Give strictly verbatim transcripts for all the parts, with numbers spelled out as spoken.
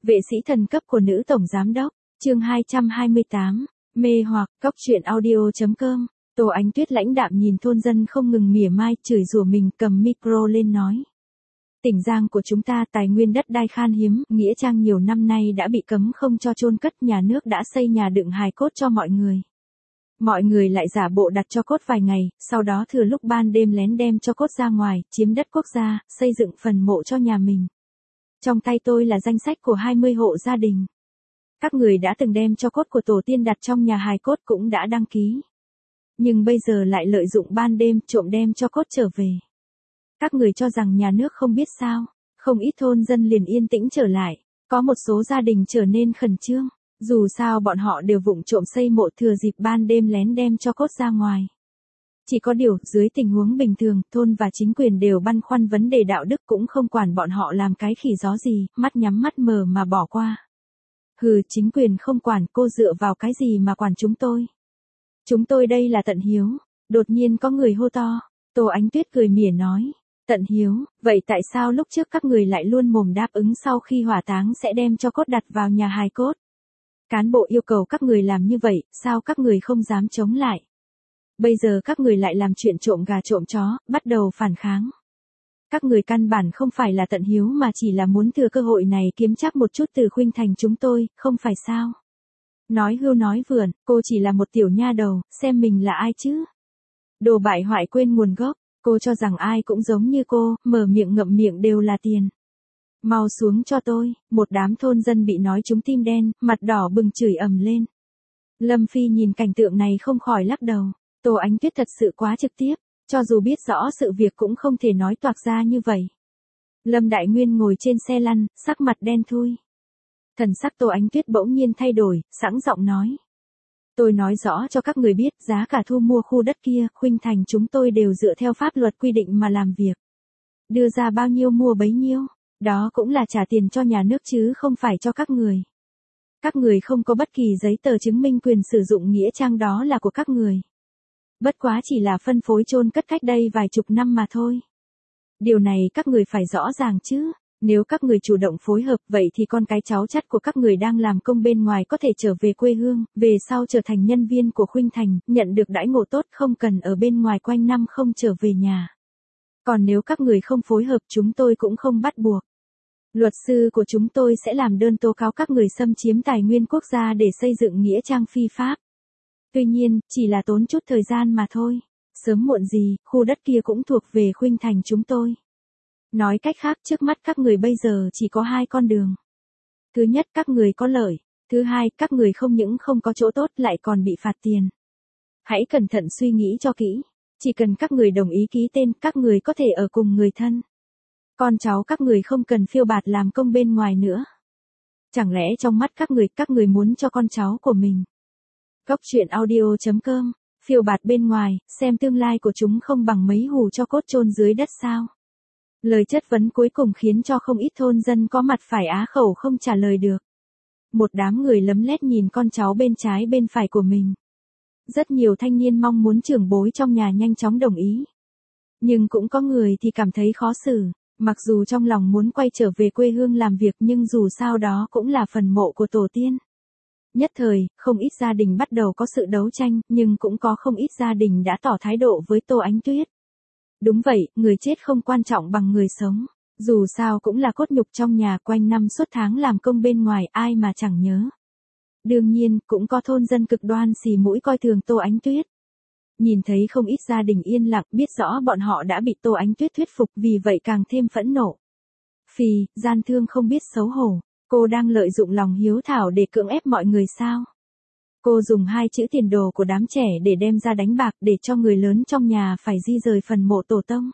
Vệ sĩ thần cấp của nữ tổng giám đốc, chương hai trăm hai mươi tám, mê hoặc, góc truyện audio chấm com. Tô Ánh Tuyết lãnh đạm nhìn thôn dân không ngừng mỉa mai, chửi rủa mình, cầm micro lên nói. Tỉnh Giang của chúng ta tài nguyên đất đai khan hiếm, nghĩa trang nhiều năm nay đã bị cấm không cho chôn cất, nhà nước đã xây nhà đựng hài cốt cho mọi người. Mọi người lại giả bộ đặt cho cốt vài ngày, sau đó thừa lúc ban đêm lén đem cho cốt ra ngoài, chiếm đất quốc gia, xây dựng phần mộ cho nhà mình. Trong tay tôi là danh sách của hai mươi hộ gia đình. Các người đã từng đem cho cốt của tổ tiên đặt trong nhà hài cốt cũng đã đăng ký. Nhưng bây giờ lại lợi dụng ban đêm trộm đem cho cốt trở về. Các người cho rằng nhà nước không biết sao, không ít thôn dân liền yên tĩnh trở lại, có một số gia đình trở nên khẩn trương, dù sao bọn họ đều vụng trộm xây mộ thừa dịp ban đêm lén đem cho cốt ra ngoài. Chỉ có điều, dưới tình huống bình thường, thôn và chính quyền đều băn khoăn vấn đề đạo đức cũng không quản bọn họ làm cái khỉ gió gì, mắt nhắm mắt mờ mà bỏ qua. Hừ, chính quyền không quản, cô dựa vào cái gì mà quản chúng tôi? Chúng tôi đây là tận hiếu. Đột nhiên có người hô to, Tô Ánh Tuyết cười mỉa nói. Tận hiếu, vậy tại sao lúc trước các người lại luôn mồm đáp ứng sau khi hỏa táng sẽ đem cho cốt đặt vào nhà hài cốt? Cán bộ yêu cầu các người làm như vậy, sao các người không dám chống lại? Bây giờ các người lại làm chuyện trộm gà trộm chó, bắt đầu phản kháng. Các người căn bản không phải là tận hiếu mà chỉ là muốn thừa cơ hội này kiếm chắc một chút từ Khuynh Thành chúng tôi, không phải sao? Nói hưu nói vượn, cô chỉ là một tiểu nha đầu, xem mình là ai chứ? Đồ bại hoại quên nguồn gốc, cô cho rằng ai cũng giống như cô, mở miệng ngậm miệng đều là tiền. Mau xuống cho tôi, một đám thôn dân bị nói trúng tim đen, mặt đỏ bừng chửi ầm lên. Lâm Phi nhìn cảnh tượng này không khỏi lắc đầu. Tô Ánh Tuyết thật sự quá trực tiếp, cho dù biết rõ sự việc cũng không thể nói toạc ra như vậy. Lâm Đại Nguyên ngồi trên xe lăn, sắc mặt đen thui. Thần sắc Tô Ánh Tuyết bỗng nhiên thay đổi, sẵn giọng nói. Tôi nói rõ cho các người biết, giá cả thu mua khu đất kia, Khuynh Thành chúng tôi đều dựa theo pháp luật quy định mà làm việc. Đưa ra bao nhiêu mua bấy nhiêu, đó cũng là trả tiền cho nhà nước chứ không phải cho các người. Các người không có bất kỳ giấy tờ chứng minh quyền sử dụng nghĩa trang đó là của các người. Bất quá chỉ là phân phối chôn cất cách đây vài chục năm mà thôi. Điều này các người phải rõ ràng chứ, nếu các người chủ động phối hợp vậy thì con cái cháu chắt của các người đang làm công bên ngoài có thể trở về quê hương, về sau trở thành nhân viên của Khuynh Thành, nhận được đãi ngộ tốt không cần ở bên ngoài quanh năm không trở về nhà. Còn nếu các người không phối hợp chúng tôi cũng không bắt buộc. Luật sư của chúng tôi sẽ làm đơn tố cáo các người xâm chiếm tài nguyên quốc gia để xây dựng nghĩa trang phi pháp. Tuy nhiên, chỉ là tốn chút thời gian mà thôi. Sớm muộn gì, khu đất kia cũng thuộc về Khuynh Thành chúng tôi. Nói cách khác, trước mắt các người bây giờ chỉ có hai con đường. Thứ nhất, các người có lợi. Thứ hai, các người không những không có chỗ tốt lại còn bị phạt tiền. Hãy cẩn thận suy nghĩ cho kỹ. Chỉ cần các người đồng ý ký tên, các người có thể ở cùng người thân. Con cháu các người không cần phiêu bạt làm công bên ngoài nữa. Chẳng lẽ trong mắt các người, các người muốn cho con cháu của mình. Góc truyện audio chấm com, phiêu bạt bên ngoài, xem tương lai của chúng không bằng mấy hù cho cốt chôn dưới đất sao? Lời chất vấn cuối cùng khiến cho không ít thôn dân có mặt phải á khẩu không trả lời được. Một đám người lấm lét nhìn con cháu bên trái bên phải của mình. Rất nhiều thanh niên mong muốn trưởng bối trong nhà nhanh chóng đồng ý. Nhưng cũng có người thì cảm thấy khó xử, mặc dù trong lòng muốn quay trở về quê hương làm việc nhưng dù sao đó cũng là phần mộ của tổ tiên. Nhất thời, không ít gia đình bắt đầu có sự đấu tranh, nhưng cũng có không ít gia đình đã tỏ thái độ với Tô Ánh Tuyết. Đúng vậy, người chết không quan trọng bằng người sống. Dù sao cũng là cốt nhục trong nhà, quanh năm suốt tháng làm công bên ngoài, ai mà chẳng nhớ. Đương nhiên, cũng có thôn dân cực đoan xì mũi coi thường Tô Ánh Tuyết. Nhìn thấy không ít gia đình yên lặng, biết rõ bọn họ đã bị Tô Ánh Tuyết thuyết phục, vì vậy càng thêm phẫn nộ. Phì, gian thương không biết xấu hổ. Cô đang lợi dụng lòng hiếu thảo để cưỡng ép mọi người sao? Cô dùng hai chữ tiền đồ của đám trẻ để đem ra đánh bạc để cho người lớn trong nhà phải di rời phần mộ tổ tông.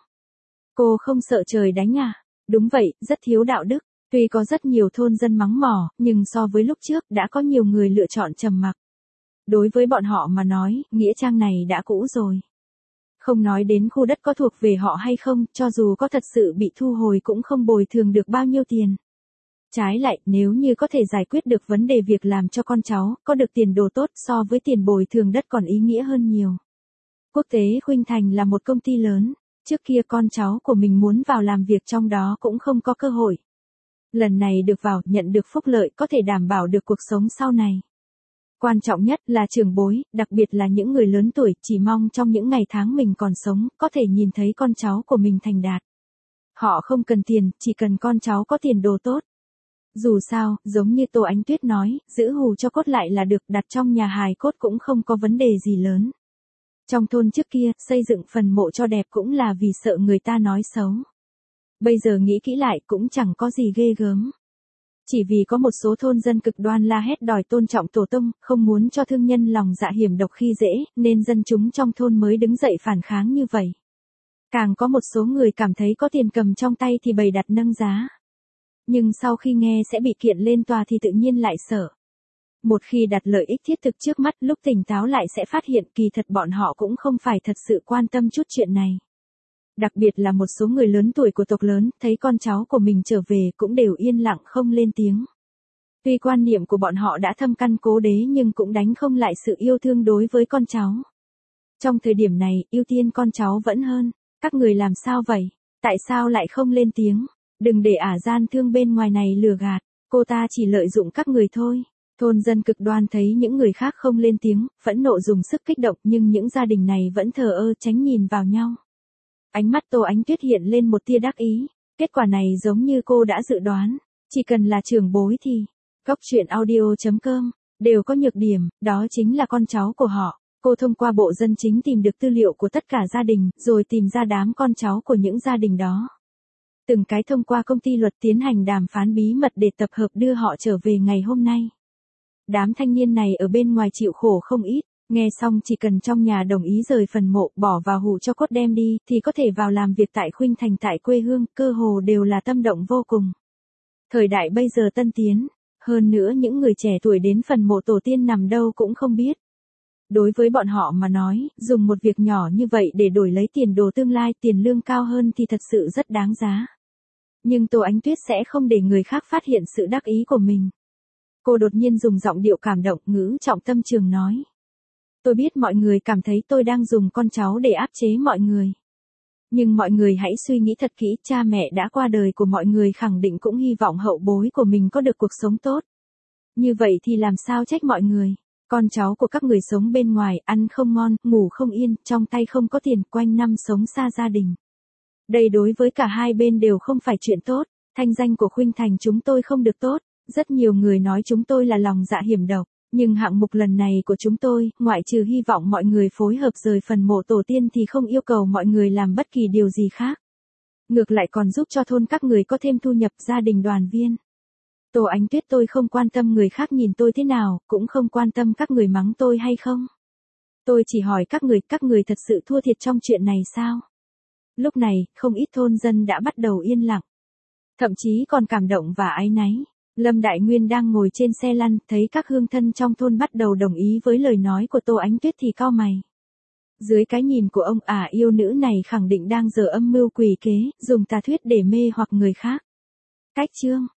Cô không sợ trời đánh à? Đúng vậy, rất thiếu đạo đức. Tuy có rất nhiều thôn dân mắng mỏ, nhưng so với lúc trước đã có nhiều người lựa chọn trầm mặc. Đối với bọn họ mà nói, nghĩa trang này đã cũ rồi. Không nói đến khu đất có thuộc về họ hay không, cho dù có thật sự bị thu hồi cũng không bồi thường được bao nhiêu tiền. Trái lại, nếu như có thể giải quyết được vấn đề việc làm cho con cháu, có được tiền đồ tốt so với tiền bồi thường đất còn ý nghĩa hơn nhiều. Quốc tế Khuynh Thành là một công ty lớn, trước kia con cháu của mình muốn vào làm việc trong đó cũng không có cơ hội. Lần này được vào, nhận được phúc lợi có thể đảm bảo được cuộc sống sau này. Quan trọng nhất là trưởng bối, đặc biệt là những người lớn tuổi, chỉ mong trong những ngày tháng mình còn sống, có thể nhìn thấy con cháu của mình thành đạt. Họ không cần tiền, chỉ cần con cháu có tiền đồ tốt. Dù sao, giống như Tô Ánh Tuyết nói, giữ hù cho cốt lại là được, đặt trong nhà hài cốt cũng không có vấn đề gì lớn. Trong thôn trước kia, xây dựng phần mộ cho đẹp cũng là vì sợ người ta nói xấu. Bây giờ nghĩ kỹ lại cũng chẳng có gì ghê gớm. Chỉ vì có một số thôn dân cực đoan la hét đòi tôn trọng tổ tông, không muốn cho thương nhân lòng dạ hiểm độc khi dễ, nên dân chúng trong thôn mới đứng dậy phản kháng như vậy. Càng có một số người cảm thấy có tiền cầm trong tay thì bày đặt nâng giá. Nhưng sau khi nghe sẽ bị kiện lên tòa thì tự nhiên lại sợ. Một khi đặt lợi ích thiết thực trước mắt, lúc tỉnh táo lại sẽ phát hiện kỳ thật bọn họ cũng không phải thật sự quan tâm chút chuyện này. Đặc biệt là một số người lớn tuổi của tộc lớn, thấy con cháu của mình trở về cũng đều yên lặng không lên tiếng. Tuy quan niệm của bọn họ đã thâm căn cố đế nhưng cũng đánh không lại sự yêu thương đối với con cháu. Trong thời điểm này, ưu tiên con cháu vẫn hơn. Các người làm sao vậy? Tại sao lại không lên tiếng? Đừng để ả gian thương bên ngoài này lừa gạt, cô ta chỉ lợi dụng các người thôi. Thôn dân cực đoan thấy những người khác không lên tiếng, phẫn nộ dùng sức kích động nhưng những gia đình này vẫn thờ ơ tránh nhìn vào nhau. Ánh mắt Tô Ánh Tuyết hiện lên một tia đắc ý, kết quả này giống như cô đã dự đoán, chỉ cần là trưởng bối thì, Cốc truyện audio chấm com, đều có nhược điểm, đó chính là con cháu của họ. Cô thông qua bộ dân chính tìm được tư liệu của tất cả gia đình, rồi tìm ra đám con cháu của những gia đình đó. Từng cái thông qua công ty luật tiến hành đàm phán bí mật để tập hợp đưa họ trở về ngày hôm nay. Đám thanh niên này ở bên ngoài chịu khổ không ít, nghe xong chỉ cần trong nhà đồng ý rời phần mộ bỏ vào hũ cho cốt đem đi thì có thể vào làm việc tại Khuynh Thành tại quê hương, cơ hồ đều là tâm động vô cùng. Thời đại bây giờ tân tiến, hơn nữa những người trẻ tuổi đến phần mộ tổ tiên nằm đâu cũng không biết. Đối với bọn họ mà nói, dùng một việc nhỏ như vậy để đổi lấy tiền đồ tương lai, tiền lương cao hơn thì thật sự rất đáng giá. Nhưng Tô Ánh Tuyết sẽ không để người khác phát hiện sự đắc ý của mình. Cô đột nhiên dùng giọng điệu cảm động, ngữ trọng tâm trường nói. Tôi biết mọi người cảm thấy tôi đang dùng con cháu để áp chế mọi người. Nhưng mọi người hãy suy nghĩ thật kỹ, cha mẹ đã qua đời của mọi người khẳng định cũng hy vọng hậu bối của mình có được cuộc sống tốt. Như vậy thì làm sao trách mọi người? Con cháu của các người sống bên ngoài, ăn không ngon, ngủ không yên, trong tay không có tiền, quanh năm sống xa gia đình. Đây đối với cả hai bên đều không phải chuyện tốt, thanh danh của Khuynh Thành chúng tôi không được tốt, rất nhiều người nói chúng tôi là lòng dạ hiểm độc, nhưng hạng mục lần này của chúng tôi, ngoại trừ hy vọng mọi người phối hợp rời phần mộ tổ tiên thì không yêu cầu mọi người làm bất kỳ điều gì khác. Ngược lại còn giúp cho thôn các người có thêm thu nhập, gia đình đoàn viên. Tô Ánh Tuyết, tôi không quan tâm người khác nhìn tôi thế nào, cũng không quan tâm các người mắng tôi hay không. Tôi chỉ hỏi các người, các người thật sự thua thiệt trong chuyện này sao? Lúc này, không ít thôn dân đã bắt đầu yên lặng. Thậm chí còn cảm động và áy náy. Lâm Đại Nguyên đang ngồi trên xe lăn, thấy các hương thân trong thôn bắt đầu đồng ý với lời nói của Tô Ánh Tuyết thì cau mày. Dưới cái nhìn của ông, ả yêu nữ này khẳng định đang giở âm mưu quỷ kế, dùng tà thuyết để mê hoặc người khác. Cách chương